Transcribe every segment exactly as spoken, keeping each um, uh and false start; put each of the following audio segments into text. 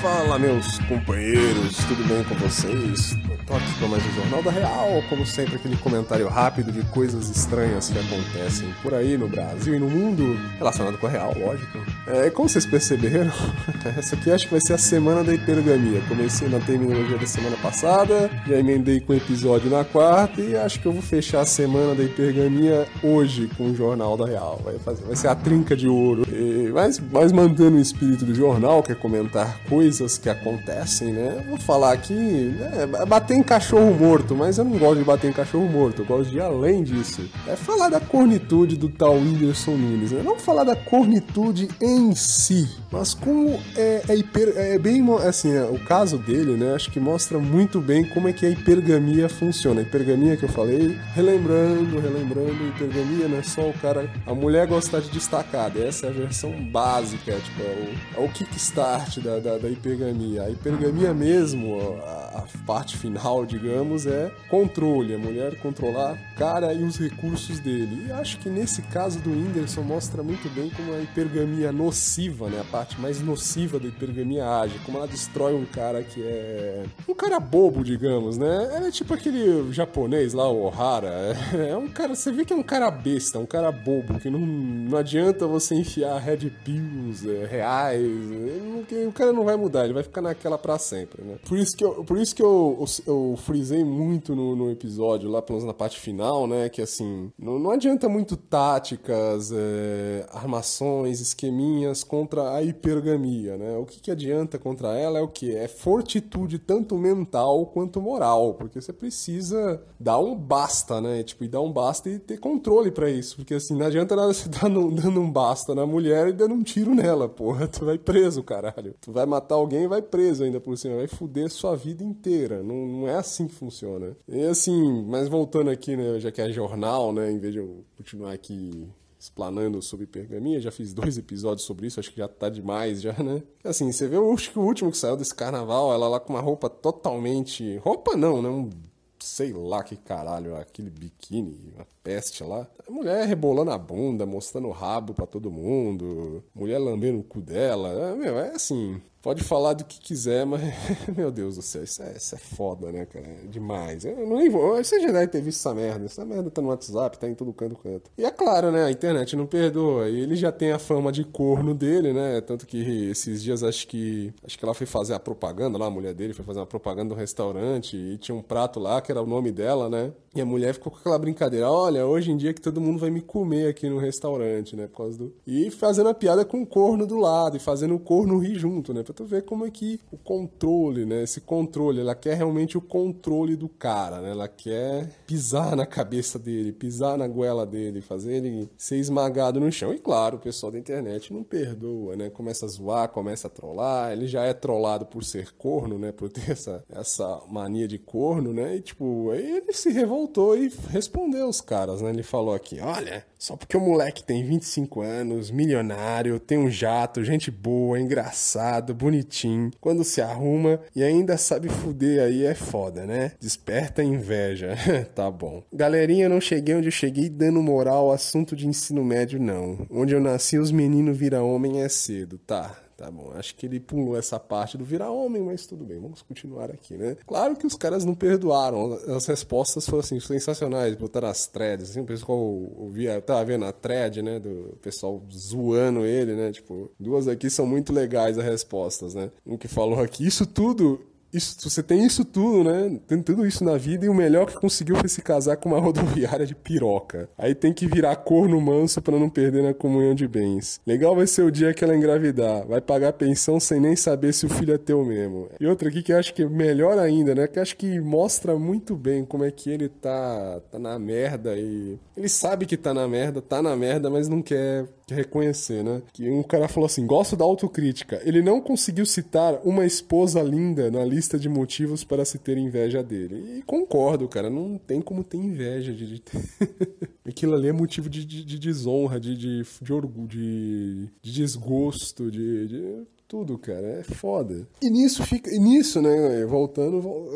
Fala, meus companheiros, tudo bem com vocês? Eu tô aqui para mais um Jornal da Real, como sempre aquele comentário rápido de coisas estranhas que acontecem por aí no Brasil e no mundo, relacionado com a Real, lógico. É, como vocês perceberam, essa aqui acho que vai ser a semana da hipergamia. Comecei na terminologia da semana passada, já emendei com o episódio na quarta e acho que eu vou fechar a semana da hipergamia hoje com o Jornal da Real. Vai, fazer, vai ser a trinca de ouro. E, mas, mas mantendo o espírito do jornal, que é comentar coisas que acontecem, né? Eu vou falar aqui, né, bater em cachorro morto, mas eu não gosto de bater em cachorro morto, eu gosto de ir além disso. É falar da cornitude do tal Whindersson Nunes, né? Não falar da cornitude em si, mas como é, é, hiper, é bem, assim, é, o caso dele, né? Acho que mostra muito bem como é que a hipergamia funciona. A hipergamia que eu falei, relembrando, relembrando, hipergamia não é só o cara, a mulher gostar de destacada, essa é a versão básica, tipo, é o, é o kickstart da, da, da hipergamia. A hipergamia mesmo, a, a parte final, digamos, é controle, a mulher controlar o cara e os recursos dele. E acho que nesse caso do Whindersson mostra muito bem como a hipergamia nociva, né, a parte mais nociva da hipergamia age, como ela destrói um cara que é um cara bobo, digamos, né, ela é tipo aquele japonês lá, o Ohara, é, é um cara, você vê que é um cara besta, um cara bobo, que não, não adianta você enfiar red pills, é, reais, não, o cara não vai mudar, ele vai ficar naquela pra sempre, né, por isso que eu, por isso que eu, eu, eu frisei muito no, no episódio, lá pelo menos na parte final, né, que assim, não, não adianta muito táticas, é, armações, esqueminhas contra a hipergamia, né? O que, que adianta contra ela é o que? É fortitude tanto mental quanto moral, porque você precisa dar um basta, né? Tipo, e dar um basta e ter controle pra isso, porque assim, não adianta nada você dando, dando um basta na mulher e dando um tiro nela, porra, tu vai preso, caralho. Tu vai matar alguém e vai preso ainda por cima, vai fuder sua vida inteira, não, não é assim que funciona. E assim, mas voltando aqui, né, já que é jornal, né, em vez de eu continuar aqui explanando sobre hipergamia, já fiz dois episódios sobre isso, acho que já tá demais já, né? Assim, você vê o, o último que saiu desse carnaval, ela lá com uma roupa totalmente... Roupa não, né? Um, sei lá que caralho, aquele biquíni, uma peste lá. A mulher rebolando a bunda, mostrando o rabo pra todo mundo, mulher lambendo o cu dela. É, meu, é assim... Pode falar do que quiser, mas, meu Deus do céu, isso é, isso é foda, né, cara? É demais. Eu não nem vou. Você já deve ter visto essa merda. Essa merda tá no WhatsApp, tá em todo canto, canto. E é claro, né, a internet não perdoa. E ele já tem a fama de corno dele, né? Tanto que esses dias acho que. Acho que ela foi fazer a propaganda lá, a mulher dele foi fazer uma propaganda no restaurante e tinha um prato lá que era o nome dela, né? E a mulher ficou com aquela brincadeira. Olha, hoje em dia que todo mundo vai me comer aqui no restaurante, né? Por causa do. E fazendo a piada com o corno do lado e fazendo o corno rir junto, né? Pra tu ver como é que o controle, né? Esse controle, ela quer realmente o controle do cara, né? Ela quer pisar na cabeça dele, pisar na goela dele, fazer ele ser esmagado no chão. E claro, o pessoal da internet não perdoa, né? Começa a zoar, começa a trollar. Ele já é trollado por ser corno, né? Por ter essa, essa mania de corno, né? E tipo, aí ele se revoltou e respondeu os caras, né? Ele falou aqui, olha, só porque o moleque tem vinte e cinco anos, milionário, tem um jato, gente boa, engraçado, bonitinho, quando se arruma e ainda sabe fuder aí é foda, né? Desperta inveja. Tá bom. Galerinha, eu não cheguei onde eu cheguei dando moral ao assunto de ensino médio, não. Onde eu nasci, os meninos viram homem é cedo, tá? Tá bom, acho que ele pulou essa parte do virar homem, mas tudo bem, vamos continuar aqui, né? Claro que os caras não perdoaram, as respostas foram, assim, sensacionais, botaram as threads, assim, o pessoal ouvia, tava vendo a thread, né, do pessoal zoando ele, né, tipo, duas aqui são muito legais as respostas, né? Um que falou aqui, isso tudo... Isso, você tem isso tudo, né? Tem tudo isso na vida e o melhor que conseguiu foi se casar com uma rodoviária de piroca. Aí tem que virar corno manso pra não perder na comunhão de bens. Legal vai ser o dia que ela engravidar. Vai pagar pensão sem nem saber se o filho é teu mesmo. E outra aqui que eu acho que é melhor ainda, né? Que eu acho que mostra muito bem como é que ele tá, tá na merda e... Ele sabe que tá na merda, tá na merda, mas não quer... reconhecer, né? Que um cara falou assim, gosto da autocrítica. Ele não conseguiu citar uma esposa linda na lista de motivos para se ter inveja dele. E concordo, cara, não tem como ter inveja de... de... Aquilo ali é motivo de, de, de desonra, de, de, de orgulho, de, de desgosto, de... de... tudo, cara, é foda. E nisso fica, e nisso, né, voltando,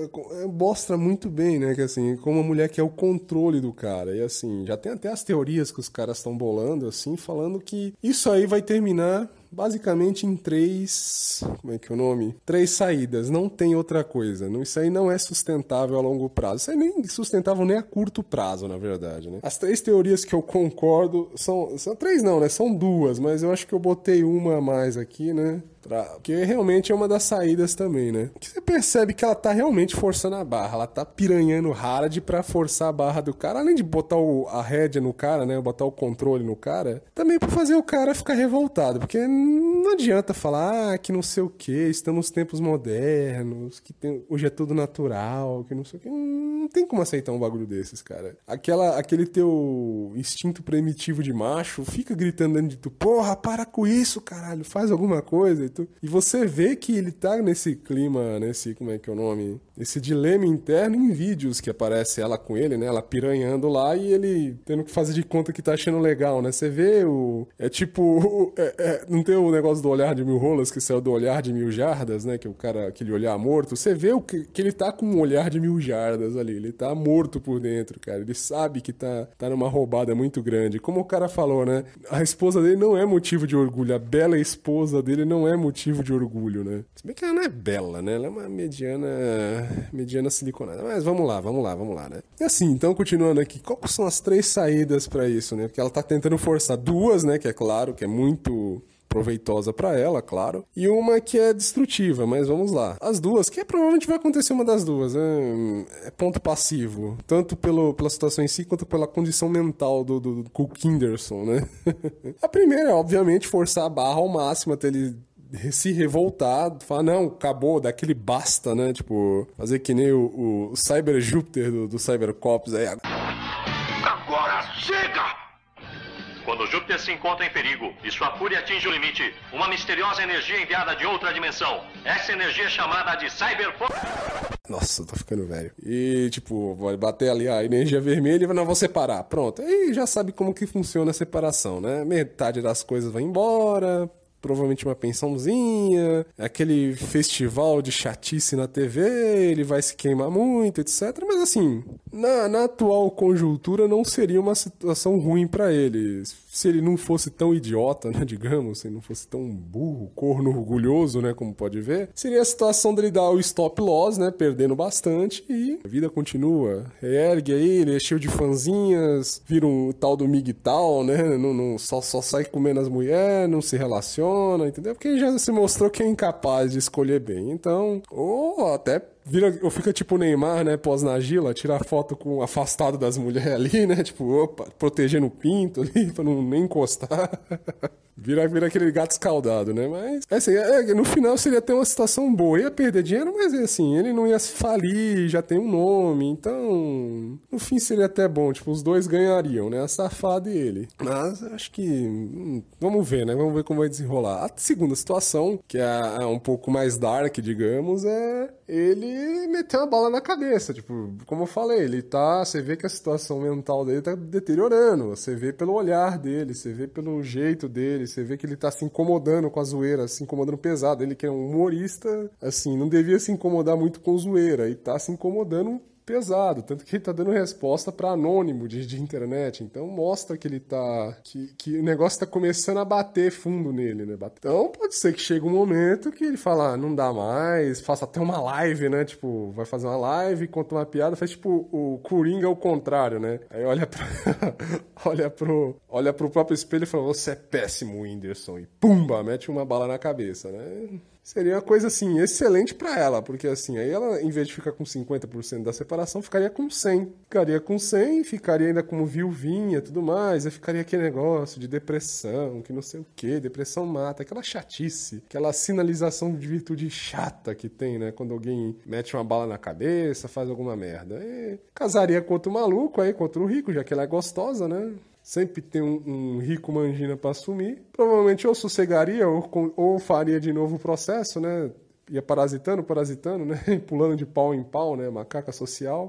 mostra muito bem, né, que assim, como a mulher quer o controle do cara, e assim, já tem até as teorias que os caras estão bolando, assim, falando que isso aí vai terminar basicamente em três... Como é que é o nome? Três saídas, não tem outra coisa. Não, isso aí não é sustentável a longo prazo. Isso aí nem sustentável nem a curto prazo, na verdade, né? As três teorias que eu concordo são... São três não, né? São duas, mas eu acho que eu botei uma a mais aqui, né? Pra... Porque realmente é uma das saídas também, né? Que você percebe que ela tá realmente forçando a barra. Ela tá piranhando hard pra forçar a barra do cara. Além de botar o... a rédea no cara, né? Botar o controle no cara. Também pra fazer o cara ficar revoltado. Porque não adianta falar ah, que não sei o que, estamos nos tempos modernos, que tem... hoje é tudo natural, que não sei o que. Não tem como aceitar um bagulho desses, cara. Aquela... Aquele teu instinto primitivo de macho fica gritando dentro de tu. Porra, para com isso, caralho. Faz alguma coisa e tu... E você vê que ele tá nesse clima, nesse... Como é que é o nome? Esse dilema interno em vídeos que aparece ela com ele, né? Ela piranhando lá e ele tendo que fazer de conta que tá achando legal, né? Você vê o... É tipo... É, é... Não tem o negócio do olhar de mil rolas que saiu do olhar de mil jardas, né? Que o cara... Aquele olhar morto. Você vê o que... que ele tá com um olhar de mil jardas ali. Ele tá morto por dentro, cara. Ele sabe que tá, tá numa roubada muito grande. Como o cara falou, né? A esposa dele não é motivo de orgulho. A bela esposa dele não é motivo de orgulho, né? Se bem que ela não é bela, né? Ela é uma mediana... mediana siliconada. Mas vamos lá, vamos lá, vamos lá, né? E assim, então, continuando aqui, quais são as três saídas pra isso, né? Porque ela tá tentando forçar duas, né? Que é claro, que é muito... proveitosa pra ela, claro, e uma que é destrutiva, mas vamos lá. As duas, que é, provavelmente vai acontecer uma das duas, né? É ponto passivo, tanto pelo, pela situação em si, quanto pela condição mental do, do, do Kulkinderson, né? A primeira é, obviamente, forçar a barra ao máximo até ele se revoltar, falar, não, acabou, daquele basta, né? Tipo, fazer que nem o, o Cyber Júpiter do, do Cybercops aí. Agora chega! Quando Júpiter se encontra em perigo e sua fúria atinge o limite, uma misteriosa energia enviada de outra dimensão. Essa energia é chamada de Cyberforce. Nossa, eu tô ficando velho. E, tipo, vai bater ali a energia vermelha e vai, não, vou separar. Pronto. Aí já sabe como que funciona a separação, né? Metade das coisas vai embora... Provavelmente uma pensãozinha, aquele festival de chatice na T V, ele vai se queimar muito, etcétera. Mas assim, na, na atual conjuntura não seria uma situação ruim pra ele. Se ele não fosse tão idiota, né, digamos, se ele não fosse tão burro, corno orgulhoso, né, como pode ver, seria a situação dele dar o stop loss, né, perdendo bastante e a vida continua. Reergue aí, ele é cheio de fanzinhas, vira um tal do M G T O, né, não, não, só, só sai comendo as mulheres, não se relaciona, entendeu? Porque ele já se mostrou que é incapaz de escolher bem. Então, ou até... Vira, ou fica tipo o Neymar, né, pós-Nagila, tirar foto com afastado das mulheres ali, né, tipo, opa, protegendo o pinto ali, pra não nem encostar. Vira, vira aquele gato escaldado, né, mas, assim, é, no final seria até uma situação boa, ia perder dinheiro, mas assim, ele não ia se falir, já tem um nome, então, no fim seria até bom, tipo, os dois ganhariam, né, a safada e ele. Mas, acho que, hum, vamos ver, né, vamos ver como vai desenrolar. A segunda situação, que é, é um pouco mais dark, digamos, é ele meteu uma bala na cabeça, tipo, como eu falei, ele tá, você vê que a situação mental dele tá deteriorando, você vê pelo olhar dele, você vê pelo jeito dele, você vê que ele tá se incomodando com a zoeira, se incomodando pesado, ele que é um humorista, assim, não devia se incomodar muito com zoeira, e tá se incomodando pesado, tanto que ele tá dando resposta pra anônimo de, de internet, então mostra que ele tá, que, que o negócio tá começando a bater fundo nele, né, então pode ser que chegue um momento que ele fala, ah, não dá mais, faça até uma live, né, tipo, vai fazer uma live, conta uma piada, faz tipo o Coringa ao contrário, né, aí olha pra, olha pro, olha pro próprio espelho e fala, você é péssimo, Whindersson, e pumba, mete uma bala na cabeça, né. Seria uma coisa, assim, excelente pra ela, porque, assim, aí ela, em vez de ficar com cinquenta por cento da separação, ficaria com cem. Ficaria com cem, ficaria ainda como viuvinha e tudo mais, aí ficaria aquele negócio de depressão, que não sei o quê, depressão mata, aquela chatice, aquela sinalização de virtude chata que tem, né, quando alguém mete uma bala na cabeça, faz alguma merda. E casaria com outro maluco aí, com outro rico, já que ela é gostosa, né? Sempre tem um, um rico mangina pra assumir. Provavelmente ou sossegaria ou, ou faria de novo o processo, né? Ia parasitando, parasitando, né? Pulando de pau em pau, né? Macaca social.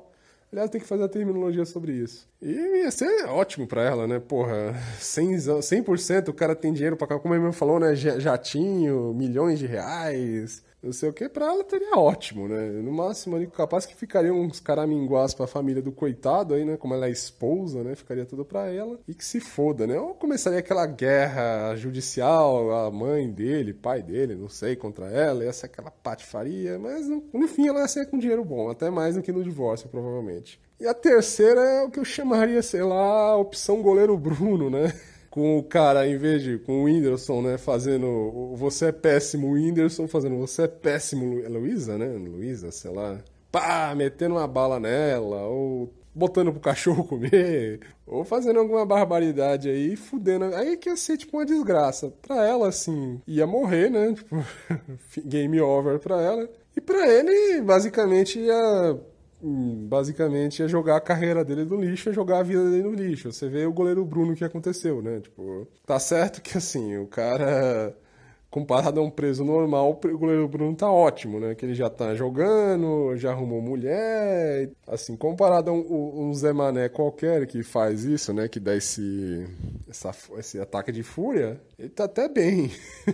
Aliás, tem que fazer a terminologia sobre isso. E ia ser ótimo pra ela, né? Porra, cem por cento o cara tem dinheiro pra... Como ele mesmo falou, né? Jatinho, milhões de reais... Não sei o que, pra ela teria ótimo, né? No máximo, ali, capaz que ficariam uns caraminguás pra família do coitado aí, né? Como ela é esposa, né? Ficaria tudo pra ela. E que se foda, né? Ou começaria aquela guerra judicial, a mãe dele, pai dele, não sei, contra ela. Ia ser aquela patifaria. Mas, no, no fim, ela ia ser com dinheiro bom. Até mais do que no divórcio, provavelmente. E a terceira é o que eu chamaria, sei lá, a opção goleiro Bruno, né? Com o cara, em vez de, com o Whindersson, né, fazendo você é péssimo, o Whindersson fazendo você é péssimo, é Luísa, né, Luísa, sei lá, pá, metendo uma bala nela, ou botando pro cachorro comer, ou fazendo alguma barbaridade aí, fudendo, aí que ia ser tipo uma desgraça. Pra ela, assim, ia morrer, né, tipo, game over pra ela, e pra ele, basicamente, ia... basicamente ia jogar a carreira dele no lixo, ia jogar a vida dele no lixo. Você vê o goleiro Bruno que aconteceu, né? Tipo, tá certo que assim, o cara, comparado a um preso normal, o goleiro Bruno tá ótimo, né? Que ele já tá jogando, já arrumou mulher, assim, comparado a um, um Zé Mané qualquer que faz isso, né? Que dá esse, essa, esse ataque de fúria, ele tá até bem.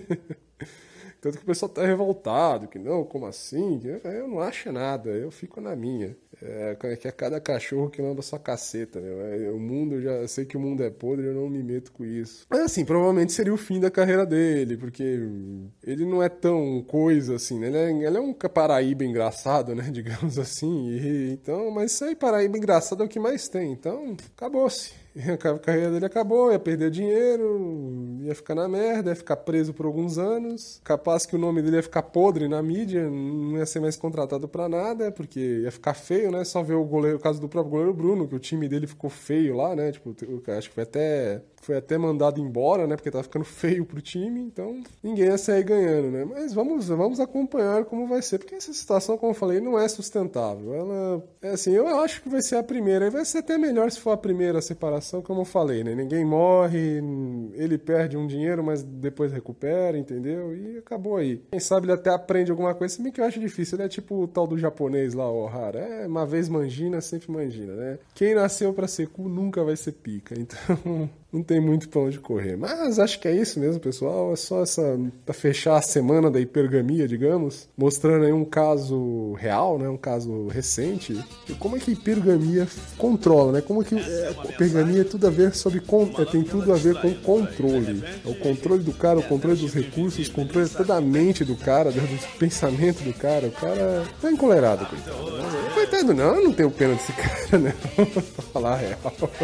Tanto que o pessoal tá revoltado, que não, como assim? Eu não acho nada, eu fico na minha. É, que é cada cachorro que lamba sua caceta, meu. É, o mundo, eu já sei que o mundo é podre, eu não me meto com isso. Mas assim, provavelmente seria o fim da carreira dele, porque ele não é tão coisa assim, né? Ele é, ele é um Paraíba engraçado, né? Digamos assim. E, então, mas isso aí, Paraíba engraçado é o que mais tem. Então, acabou-se. A carreira dele acabou, ia perder dinheiro, ia ficar na merda, ia ficar preso por alguns anos. Capaz que o nome dele ia ficar podre na mídia, não ia ser mais contratado pra nada, porque ia ficar feio, né? Só ver o goleiro, o caso do próprio goleiro Bruno, que o time dele ficou feio lá, né? Tipo, acho que foi até, foi até mandado embora, né? Porque tava ficando feio pro time, então ninguém ia sair ganhando, né? Mas vamos, vamos acompanhar como vai ser, porque essa situação, como eu falei, não é sustentável. Ela, é assim, eu acho que vai ser a primeira, e vai ser até melhor se for a primeira separação, como eu falei, né? Ninguém morre, ele perde um dinheiro, mas depois recupera, entendeu? E acabou aí. Quem sabe ele até aprende alguma coisa, se bem que eu acho difícil. Ele é tipo o tal do japonês lá, o Ohara. É, uma vez mangina, sempre mangina, né? Quem nasceu pra ser cu nunca vai ser pica, então não tem muito pra onde correr. Mas acho que é isso mesmo, pessoal. É só essa, pra fechar a semana da hipergamia, digamos, mostrando aí um caso real, né? Um caso recente. E como é que a hipergamia controla, né? Como é que é, a hipergamia é tudo a ver sobre, é, tem tudo a ver com controle. É o controle do cara, o controle dos recursos, o controle até da mente do cara, do pensamento do cara. O cara tá encolerado, coitado. Coitado não, eu não tenho pena desse cara, né? Pra falar a real.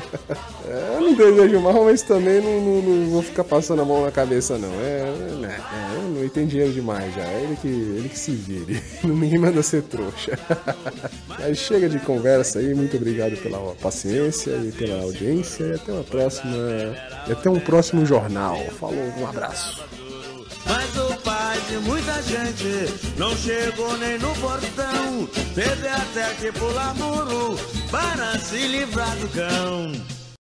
É, eu não desejo mal, mas também não, não, não vou ficar passando a mão na cabeça, não. É, é, é ele tem dinheiro demais já. É ele que, ele que se vire. Ninguém manda ser trouxa. Mas chega de conversa aí. Muito obrigado pela paciência e pela audiência. E até uma próxima. E até um próximo jornal. Falou, um abraço. Mas o pai de muita gente não chegou nem no portão. Teve até que pular muro para se livrar do cão.